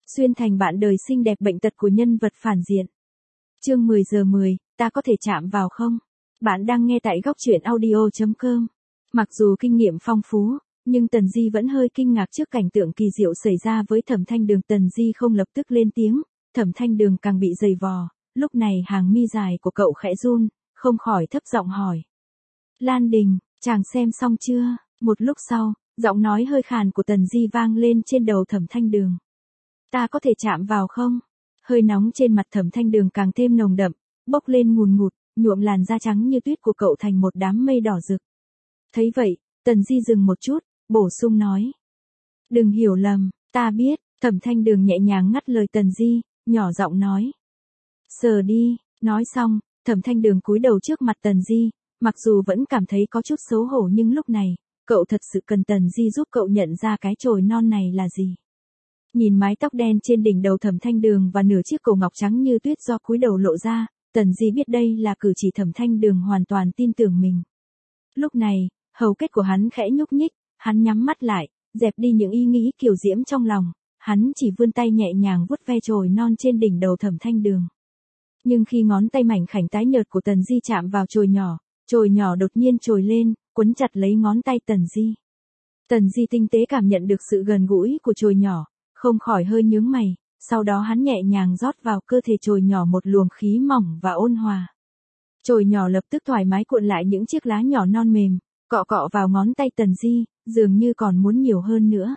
Xuyên thành bạn đời xinh đẹp bệnh tật của nhân vật phản diện. Chương 10 giờ 10, ta có thể chạm vào không? Bạn đang nghe tại góc truyện audio.com. Mặc dù kinh nghiệm phong phú, nhưng Tần Di vẫn hơi kinh ngạc trước cảnh tượng kỳ diệu xảy ra với Thẩm Thanh Đường. Tần Di không lập tức lên tiếng, Thẩm Thanh Đường càng bị dày vò. Lúc này hàng mi dài của cậu khẽ run, không khỏi thấp giọng hỏi. Lan Đình, chàng xem xong chưa? Một lúc sau, giọng nói hơi khàn của Tần Di vang lên trên đầu Thẩm Thanh Đường. Ta có thể chạm vào không? Hơi nóng trên mặt Thẩm Thanh Đường càng thêm nồng đậm, bốc lên ngùn ngụt, nhuộm làn da trắng như tuyết của cậu thành một đám mây đỏ rực. Thấy vậy, Tần Di dừng một chút, bổ sung nói. Đừng hiểu lầm, ta biết. Thẩm Thanh Đường nhẹ nhàng ngắt lời Tần Di, nhỏ giọng nói. Sờ đi. Nói xong, Thẩm Thanh Đường cúi đầu trước mặt Tần Di, mặc dù vẫn cảm thấy có chút xấu hổ nhưng lúc này, cậu thật sự cần Tần Di giúp cậu nhận ra cái chồi non này là gì. Nhìn mái tóc đen trên đỉnh đầu Thẩm Thanh Đường và nửa chiếc cổ ngọc trắng như tuyết do cúi đầu lộ ra, Tần Di biết đây là cử chỉ Thẩm Thanh Đường hoàn toàn tin tưởng mình. Lúc này, hầu kết của hắn khẽ nhúc nhích, hắn nhắm mắt lại, dẹp đi những ý nghĩ kiều diễm trong lòng, hắn chỉ vươn tay nhẹ nhàng vuốt ve chồi non trên đỉnh đầu Thẩm Thanh Đường. Nhưng khi ngón tay mảnh khảnh tái nhợt của Tần Di chạm vào chồi nhỏ đột nhiên trồi lên, quấn chặt lấy ngón tay Tần Di. Tần Di tinh tế cảm nhận được sự gần gũi của chồi nhỏ, không khỏi hơi nhướng mày, sau đó hắn nhẹ nhàng rót vào cơ thể chồi nhỏ một luồng khí mỏng và ôn hòa. Chồi nhỏ lập tức thoải mái cuộn lại những chiếc lá nhỏ non mềm, cọ cọ vào ngón tay Tần Di, dường như còn muốn nhiều hơn nữa.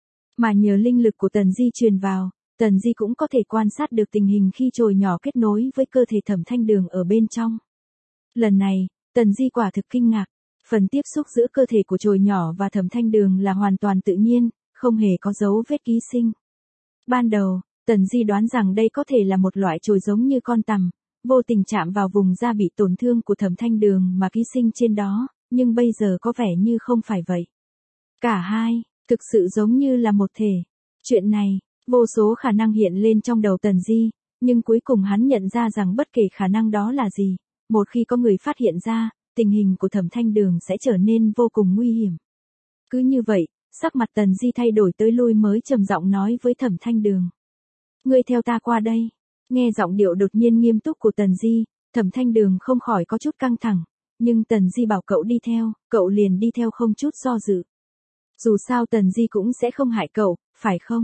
Mà nhờ linh lực của Tần Di truyền vào, Tần Di cũng có thể quan sát được tình hình khi chồi nhỏ kết nối với cơ thể Thẩm Thanh Đường ở bên trong. Lần này, Tần Di quả thực kinh ngạc, phần tiếp xúc giữa cơ thể của chồi nhỏ và Thẩm Thanh Đường là hoàn toàn tự nhiên, không hề có dấu vết ký sinh. Ban đầu, Tần Di đoán rằng đây có thể là một loại chồi giống như con tằm, vô tình chạm vào vùng da bị tổn thương của Thẩm Thanh Đường mà ký sinh trên đó, nhưng bây giờ có vẻ như không phải vậy. Cả hai, thực sự giống như là một thể. Chuyện này, vô số khả năng hiện lên trong đầu Tần Di, nhưng cuối cùng hắn nhận ra rằng bất kể khả năng đó là gì, một khi có người phát hiện ra, tình hình của Thẩm Thanh Đường sẽ trở nên vô cùng nguy hiểm. Cứ như vậy, sắc mặt Tần Di thay đổi tới lui mới trầm giọng nói với Thẩm Thanh Đường. Ngươi theo ta qua đây. Nghe giọng điệu đột nhiên nghiêm túc của Tần Di, Thẩm Thanh Đường không khỏi có chút căng thẳng, nhưng Tần Di bảo cậu đi theo, cậu liền đi theo không chút do dự. Dù sao Tần Di cũng sẽ không hại cậu, phải không?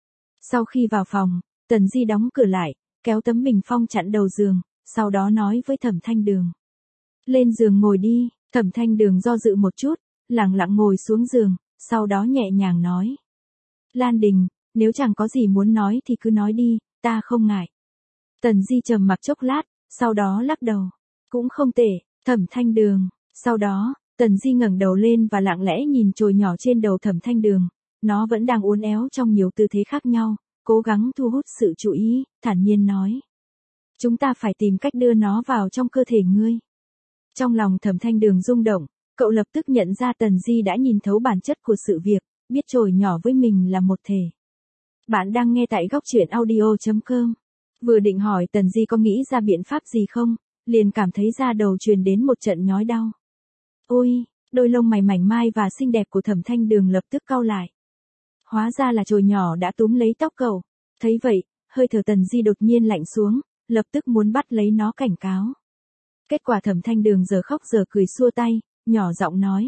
Sau khi vào phòng, Tần Di đóng cửa lại, kéo tấm bình phong chặn đầu giường, sau đó nói với Thẩm Thanh Đường. Lên giường ngồi đi. Thẩm Thanh Đường do dự một chút, lặng lặng ngồi xuống giường, sau đó nhẹ nhàng nói. Lan Đình, nếu chẳng có gì muốn nói thì cứ nói đi, ta không ngại. Tần Di trầm mặc chốc lát, sau đó lắc đầu. Cũng không tệ, Thẩm Thanh Đường. Sau đó, Tần Di ngẩng đầu lên và lặng lẽ nhìn chồi nhỏ trên đầu Thẩm Thanh Đường. Nó vẫn đang uốn éo trong nhiều tư thế khác nhau, cố gắng thu hút sự chú ý, thản nhiên nói. Chúng ta phải tìm cách đưa nó vào trong cơ thể ngươi. Trong lòng Thẩm Thanh Đường rung động, cậu lập tức nhận ra Tần Di đã nhìn thấu bản chất của sự việc, biết chồi nhỏ với mình là một thể. Bạn đang nghe tại góc truyện audio.com. Vừa định hỏi Tần Di có nghĩ ra biện pháp gì không, liền cảm thấy da đầu truyền đến một trận nhói đau. Ôi, đôi lông mày mảnh mai và xinh đẹp của Thẩm Thanh Đường lập tức cau lại. Hóa ra là chồi nhỏ đã túm lấy tóc cậu. Thấy vậy, hơi thở Tần Di đột nhiên lạnh xuống, lập tức muốn bắt lấy nó cảnh cáo. Kết quả Thẩm Thanh Đường giờ khóc giờ cười xua tay, nhỏ giọng nói.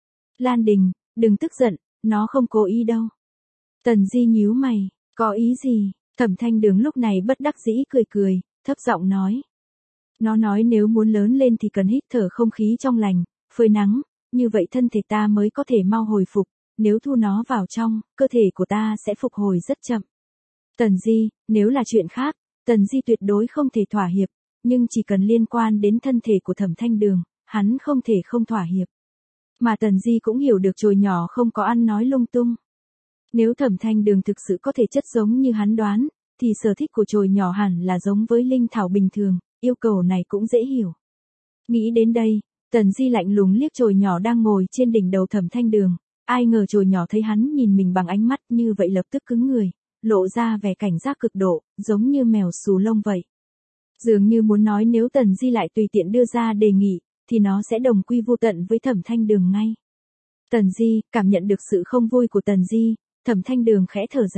Lan Đình, đừng tức giận, nó không cố ý đâu. Tần Di nhíu mày, có ý gì? Thẩm Thanh Đường lúc này bất đắc dĩ cười cười, thấp giọng nói. Nó nói nếu muốn lớn lên thì cần hít thở không khí trong lành, phơi nắng, như vậy thân thể ta mới có thể mau hồi phục, nếu thu nó vào trong, cơ thể của ta sẽ phục hồi rất chậm. Tần Di, nếu là chuyện khác, Tần Di tuyệt đối không thể thỏa hiệp, nhưng chỉ cần liên quan đến thân thể của Thẩm Thanh Đường, hắn không thể không thỏa hiệp. Mà Tần Di cũng hiểu được chồi nhỏ không có ăn nói lung tung. Nếu Thẩm Thanh Đường thực sự có thể chất giống như hắn đoán, thì sở thích của chồi nhỏ hẳn là giống với linh thảo bình thường, yêu cầu này cũng dễ hiểu. Nghĩ đến đây, Tần Di lạnh lùng liếc chồi nhỏ đang ngồi trên đỉnh đầu Thẩm Thanh Đường, ai ngờ chồi nhỏ thấy hắn nhìn mình bằng ánh mắt như vậy lập tức cứng người, lộ ra vẻ cảnh giác cực độ, giống như mèo xù lông vậy. Dường như muốn nói nếu Tần Di lại tùy tiện đưa ra đề nghị, thì nó sẽ đồng quy vô tận với Thẩm Thanh Đường ngay. Tần Di, cảm nhận được sự không vui của Tần Di, Thẩm Thanh Đường khẽ thở dài,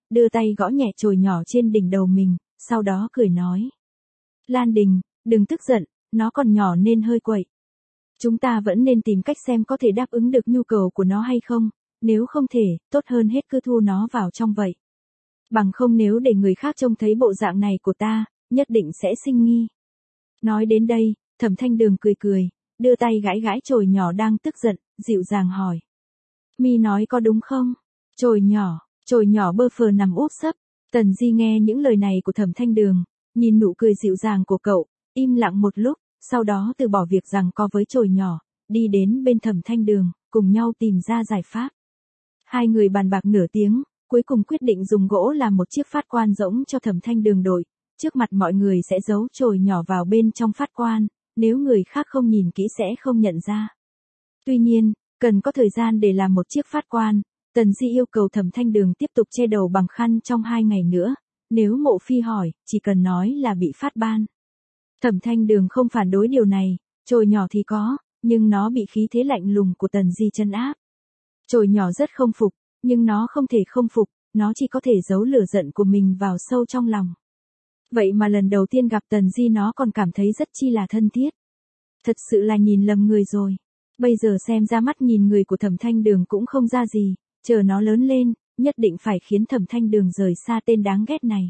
đưa tay gõ nhẹ chồi nhỏ trên đỉnh đầu mình, sau đó cười nói. Lan Đình, đừng tức giận, nó còn nhỏ nên hơi quậy. Chúng ta vẫn nên tìm cách xem có thể đáp ứng được nhu cầu của nó hay không, nếu không thể, tốt hơn hết cứ thu nó vào trong vậy. Bằng không nếu để người khác trông thấy bộ dạng này của ta, nhất định sẽ sinh nghi. Nói đến đây, Thẩm Thanh Đường cười cười, đưa tay gãi gãi chồi nhỏ đang tức giận, dịu dàng hỏi. Mi nói có đúng không? Chồi nhỏ bơ phờ nằm úp sấp. Tần Di nghe những lời này của Thẩm Thanh Đường, nhìn nụ cười dịu dàng của cậu, im lặng một lúc, sau đó từ bỏ việc giằng co với chồi nhỏ, đi đến bên Thẩm Thanh Đường, cùng nhau tìm ra giải pháp. Hai người bàn bạc nửa tiếng, cuối cùng quyết định dùng gỗ làm một chiếc phát quan rỗng cho Thẩm Thanh Đường đội, trước mặt mọi người sẽ giấu chồi nhỏ vào bên trong phát quan, nếu người khác không nhìn kỹ sẽ không nhận ra. Tuy nhiên, cần có thời gian để làm một chiếc phát quan, Tần Di yêu cầu Thẩm Thanh Đường tiếp tục che đầu bằng khăn trong 2 ngày nữa, nếu Mộ Phi hỏi, chỉ cần nói là bị phát ban. Thẩm Thanh Đường không phản đối điều này, chồi nhỏ thì có, nhưng nó bị khí thế lạnh lùng của Tần Di trấn áp. Chồi nhỏ rất không phục, nhưng nó không thể không phục, nó chỉ có thể giấu lửa giận của mình vào sâu trong lòng. Vậy mà lần đầu tiên gặp Tần Di nó còn cảm thấy rất chi là thân thiết. Thật sự là nhìn lầm người rồi. Bây giờ xem ra mắt nhìn người của Thẩm Thanh Đường cũng không ra gì, chờ nó lớn lên, nhất định phải khiến Thẩm Thanh Đường rời xa tên đáng ghét này.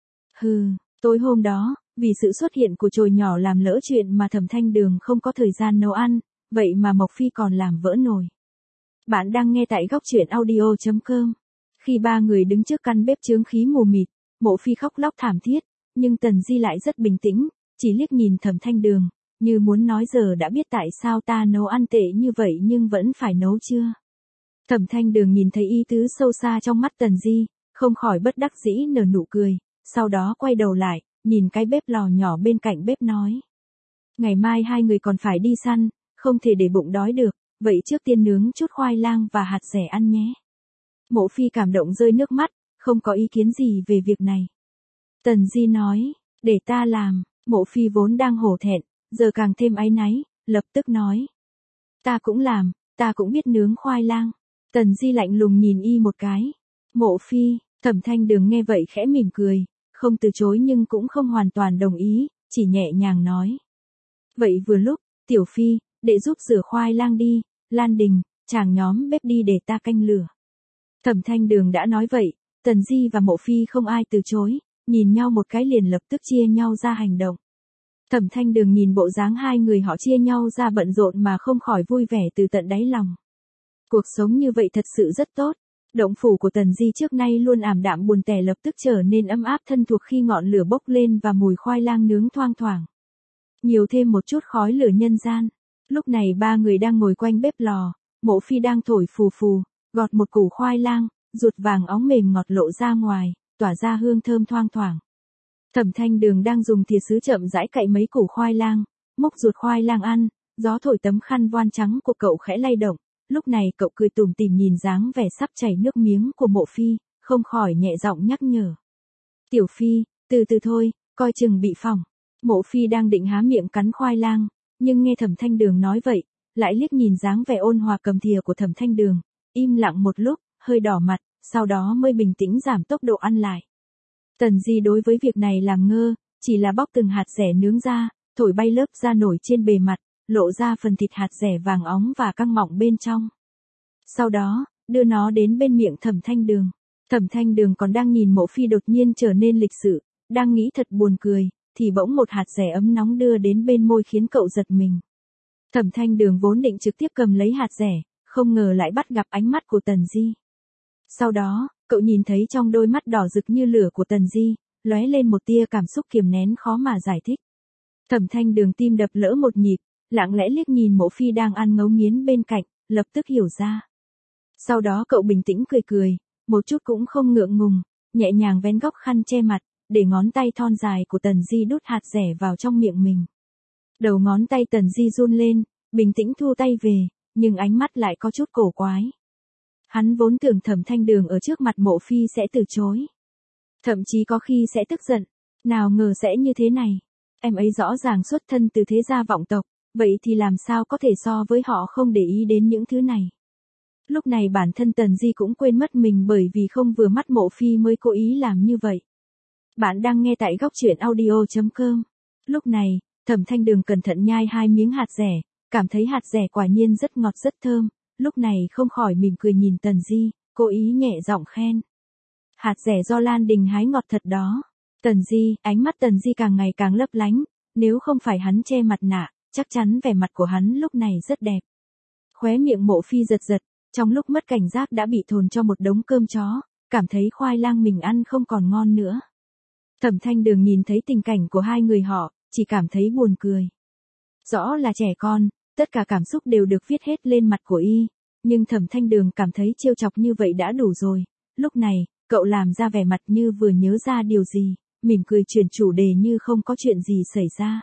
Tối hôm đó, vì sự xuất hiện của chồi nhỏ làm lỡ chuyện mà Thẩm Thanh Đường không có thời gian nấu ăn, vậy mà Mộc Phi còn làm vỡ nồi. Bạn đang nghe tại góc truyện audio.com. Khi ba người đứng trước căn bếp chướng khí mù mịt, Mộ Phi khóc lóc thảm thiết, nhưng Tần Di lại rất bình tĩnh, chỉ liếc nhìn Thẩm Thanh Đường, như muốn nói giờ đã biết tại sao ta nấu ăn tệ như vậy nhưng vẫn phải nấu chưa. Thẩm Thanh Đường nhìn thấy ý tứ sâu xa trong mắt Tần Di, không khỏi bất đắc dĩ nở nụ cười, sau đó quay đầu lại, nhìn cái bếp lò nhỏ bên cạnh bếp nói. Ngày mai hai người còn phải đi săn, không thể để bụng đói được, vậy trước tiên nướng chút khoai lang và hạt dẻ ăn nhé. Mộ Phi cảm động rơi nước mắt, không có ý kiến gì về việc này. Tần Di nói, để ta làm. Mộ Phi vốn đang hổ thẹn, giờ càng thêm áy náy, lập tức nói. Ta cũng làm, ta cũng biết nướng khoai lang. Tần Di lạnh lùng nhìn y một cái. Mộ Phi, Thẩm Thanh Đường nghe vậy khẽ mỉm cười, không từ chối nhưng cũng không hoàn toàn đồng ý, chỉ nhẹ nhàng nói. Vậy vừa lúc, Tiểu Phi, để giúp rửa khoai lang đi, Lan Đình, chàng nhóm bếp đi để ta canh lửa. Thẩm Thanh Đường đã nói vậy, Tần Di và Mộ Phi không ai từ chối, nhìn nhau một cái liền lập tức chia nhau ra hành động. Thẩm Thanh Đường nhìn bộ dáng hai người họ chia nhau ra bận rộn mà không khỏi vui vẻ từ tận đáy lòng. Cuộc sống như vậy thật sự rất tốt. Động phủ của Tần Di trước nay luôn ảm đạm buồn tẻ lập tức trở nên ấm áp thân thuộc khi ngọn lửa bốc lên và mùi khoai lang nướng thoang thoảng. Nhiều thêm một chút khói lửa nhân gian. Lúc này ba người đang ngồi quanh bếp lò, Mộ Phi đang thổi phù phù, gọt một củ khoai lang, ruột vàng óng mềm ngọt lộ ra ngoài, tỏa ra hương thơm thoang thoảng. Thẩm Thanh Đường đang dùng thìa sứ chậm rãi cạy mấy củ khoai lang, múc ruột khoai lang ăn, gió thổi tấm khăn voan trắng của cậu khẽ lay động, lúc này cậu cười tủm tỉm nhìn dáng vẻ sắp chảy nước miếng của Mộ Phi, không khỏi nhẹ giọng nhắc nhở. Tiểu Phi, từ từ thôi, coi chừng bị phỏng. Mộ Phi đang định há miệng cắn khoai lang, nhưng nghe Thẩm Thanh Đường nói vậy, lại liếc nhìn dáng vẻ ôn hòa cầm thìa của Thẩm Thanh Đường, im lặng một lúc, hơi đỏ mặt, sau đó mới bình tĩnh giảm tốc độ ăn lại. Tần Di đối với việc này làm ngơ, chỉ là bóc từng hạt dẻ nướng ra, thổi bay lớp da nổi trên bề mặt, lộ ra phần thịt hạt dẻ vàng óng và căng mọng bên trong. Sau đó, đưa nó đến bên miệng Thẩm Thanh Đường. Thẩm Thanh Đường còn đang nhìn Mộ Phi đột nhiên trở nên lịch sự, đang nghĩ thật buồn cười, thì bỗng một hạt dẻ ấm nóng đưa đến bên môi khiến cậu giật mình. Thẩm Thanh Đường vốn định trực tiếp cầm lấy hạt dẻ, không ngờ lại bắt gặp ánh mắt của Tần Di. Sau đó, cậu nhìn thấy trong đôi mắt đỏ rực như lửa của Tần Di, lóe lên một tia cảm xúc kiềm nén khó mà giải thích. Thẩm Thanh Đường tim đập lỡ một nhịp, lặng lẽ liếc nhìn Mộ Phi đang ăn ngấu nghiến bên cạnh, lập tức hiểu ra. Sau đó cậu bình tĩnh cười cười, một chút cũng không ngượng ngùng, nhẹ nhàng vén góc khăn che mặt, để ngón tay thon dài của Tần Di đút hạt dẻ vào trong miệng mình. Đầu ngón tay Tần Di run lên, bình tĩnh thu tay về, nhưng ánh mắt lại có chút cổ quái. Hắn vốn tưởng Thẩm Thanh Đường ở trước mặt Mộ Phi sẽ từ chối. Thậm chí có khi sẽ tức giận, nào ngờ sẽ như thế này. Em ấy rõ ràng xuất thân từ thế gia vọng tộc, vậy thì làm sao có thể so với họ không để ý đến những thứ này. Lúc này bản thân Tần Di cũng quên mất mình bởi vì không vừa mắt Mộ Phi mới cố ý làm như vậy. Bạn đang nghe tại góc truyện audio.com. Lúc này, Thẩm Thanh Đường cẩn thận nhai 2 miếng hạt dẻ, cảm thấy hạt dẻ quả nhiên rất ngọt rất thơm, lúc này không khỏi mỉm cười nhìn Tần Di, cố ý nhẹ giọng khen. Hạt dẻ do Lan Đình hái ngọt thật đó. Tần Di, ánh mắt Tần Di càng ngày càng lấp lánh, nếu không phải hắn che mặt nạ, chắc chắn vẻ mặt của hắn lúc này rất đẹp. Khóe miệng Mộ Phi giật giật, trong lúc mất cảnh giác đã bị thồn cho một đống cơm chó, cảm thấy khoai lang mình ăn không còn ngon nữa. Thẩm Thanh Đường nhìn thấy tình cảnh của hai người họ, chỉ cảm thấy buồn cười. Rõ là trẻ con, tất cả cảm xúc đều được viết hết lên mặt của y, nhưng Thẩm Thanh Đường cảm thấy trêu chọc như vậy đã đủ rồi. Lúc này, cậu làm ra vẻ mặt như vừa nhớ ra điều gì, mỉm cười chuyển chủ đề như không có chuyện gì xảy ra.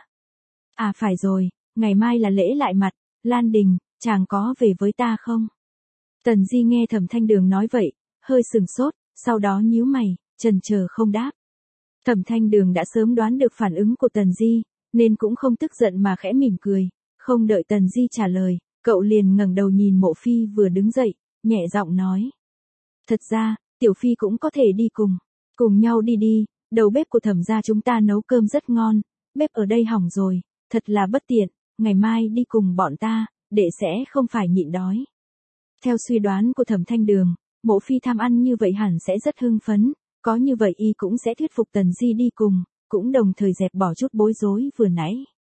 À phải rồi, ngày mai là lễ lại mặt, Lan Đình, chàng có về với ta không? Tần Di nghe Thẩm Thanh Đường nói vậy, hơi sừng sốt, sau đó nhíu mày, chần chờ không đáp. Thẩm Thanh Đường đã sớm đoán được phản ứng của Tần Di, nên cũng không tức giận mà khẽ mỉm cười, không đợi Tần Di trả lời, cậu liền ngẩng đầu nhìn Mộ Phi vừa đứng dậy, nhẹ giọng nói. Thật ra, Tiểu Phi cũng có thể đi cùng nhau đi đi, đầu bếp của Thẩm gia chúng ta nấu cơm rất ngon, bếp ở đây hỏng rồi, thật là bất tiện, ngày mai đi cùng bọn ta, để sẽ không phải nhịn đói. Theo suy đoán của Thẩm Thanh Đường, Mộ Phi tham ăn như vậy hẳn sẽ rất hưng phấn, có như vậy y cũng sẽ thuyết phục Tần Di đi cùng, cũng đồng thời dẹp bỏ chút bối rối vừa nãy.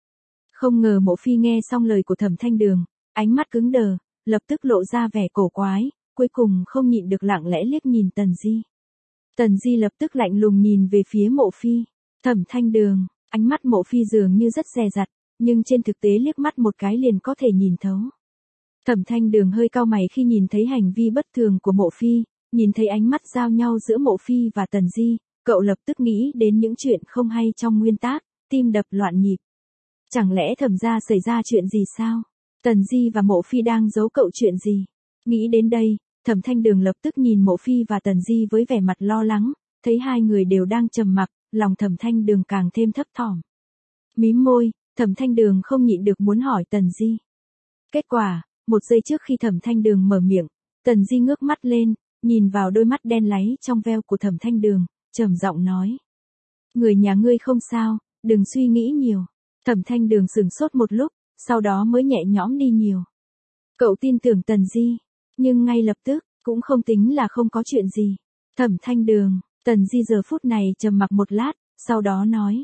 Không ngờ Mộ Phi nghe xong lời của Thẩm Thanh Đường, ánh mắt cứng đờ, lập tức lộ ra vẻ cổ quái, cuối cùng không nhịn được lặng lẽ liếc nhìn Tần Di. Tần Di lập tức lạnh lùng nhìn về phía Mộ Phi. Thẩm Thanh Đường, ánh mắt Mộ Phi dường như rất dè dặt, nhưng trên thực tế liếc mắt một cái liền có thể nhìn thấu. Thẩm Thanh Đường hơi cau mày khi nhìn thấy hành vi bất thường của Mộ Phi, nhìn thấy ánh mắt giao nhau giữa Mộ Phi và Tần Di, cậu lập tức nghĩ đến những chuyện không hay trong nguyên tác, tim đập loạn nhịp. Chẳng lẽ Thẩm gia xảy ra chuyện gì sao? Tần Di và Mộ Phi đang giấu cậu chuyện gì? Nghĩ đến đây, Thẩm Thanh Đường lập tức nhìn Mộ Phi và Tần Di với vẻ mặt lo lắng, thấy hai người đều đang trầm mặc, lòng Thẩm Thanh Đường càng thêm thấp thỏm. Mím môi, Thẩm Thanh Đường không nhịn được muốn hỏi Tần Di. Kết quả, một giây trước khi Thẩm Thanh Đường mở miệng, Tần Di ngước mắt lên, nhìn vào đôi mắt đen láy trong veo của Thẩm Thanh Đường, trầm giọng nói. Người nhà ngươi không sao, đừng suy nghĩ nhiều. Thẩm Thanh Đường sững sốt một lúc, sau đó mới nhẹ nhõm đi nhiều. Cậu tin tưởng Tần Di, nhưng ngay lập tức, cũng không tính là không có chuyện gì. Thẩm Thanh Đường, Tần Di giờ phút này trầm mặc một lát, sau đó nói.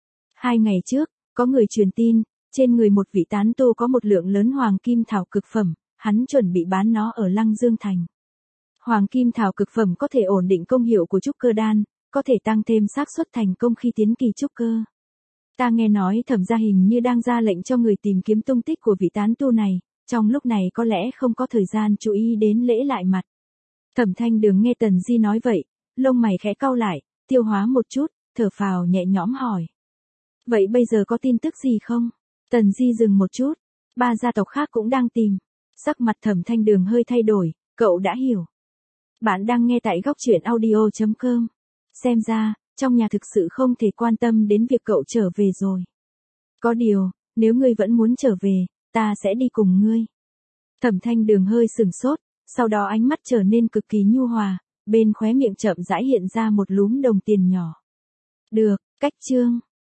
2 ngày trước, có người truyền tin, trên người một vị tán tu có một lượng lớn hoàng kim thảo cực phẩm, hắn chuẩn bị bán nó ở Lăng Dương Thành. Hoàng kim thảo cực phẩm có thể ổn định công hiệu của trúc cơ đan, có thể tăng thêm xác suất thành công khi tiến kỳ trúc cơ. Ta nghe nói Thẩm gia hình như đang ra lệnh cho người tìm kiếm tung tích của vị tán tu này, trong lúc này có lẽ không có thời gian chú ý đến lễ lại mặt. Thẩm Thanh Đường nghe Tần Di nói vậy, lông mày khẽ cau lại, tiêu hóa một chút, thở phào nhẹ nhõm hỏi. Vậy bây giờ có tin tức gì không? Tần Di dừng một chút, 3 gia tộc khác cũng đang tìm. Sắc mặt Thẩm Thanh Đường hơi thay đổi, cậu đã hiểu. Bạn đang nghe tại góc truyện audio.com. Xem ra, trong nhà thực sự không thể quan tâm đến việc cậu trở về rồi. Có điều, nếu ngươi vẫn muốn trở về, ta sẽ đi cùng ngươi. Thẩm Thanh Đường hơi sừng sốt, sau đó ánh mắt trở nên cực kỳ nhu hòa, bên khóe miệng chậm rãi hiện ra một lúm đồng tiền nhỏ. Được, cách chương.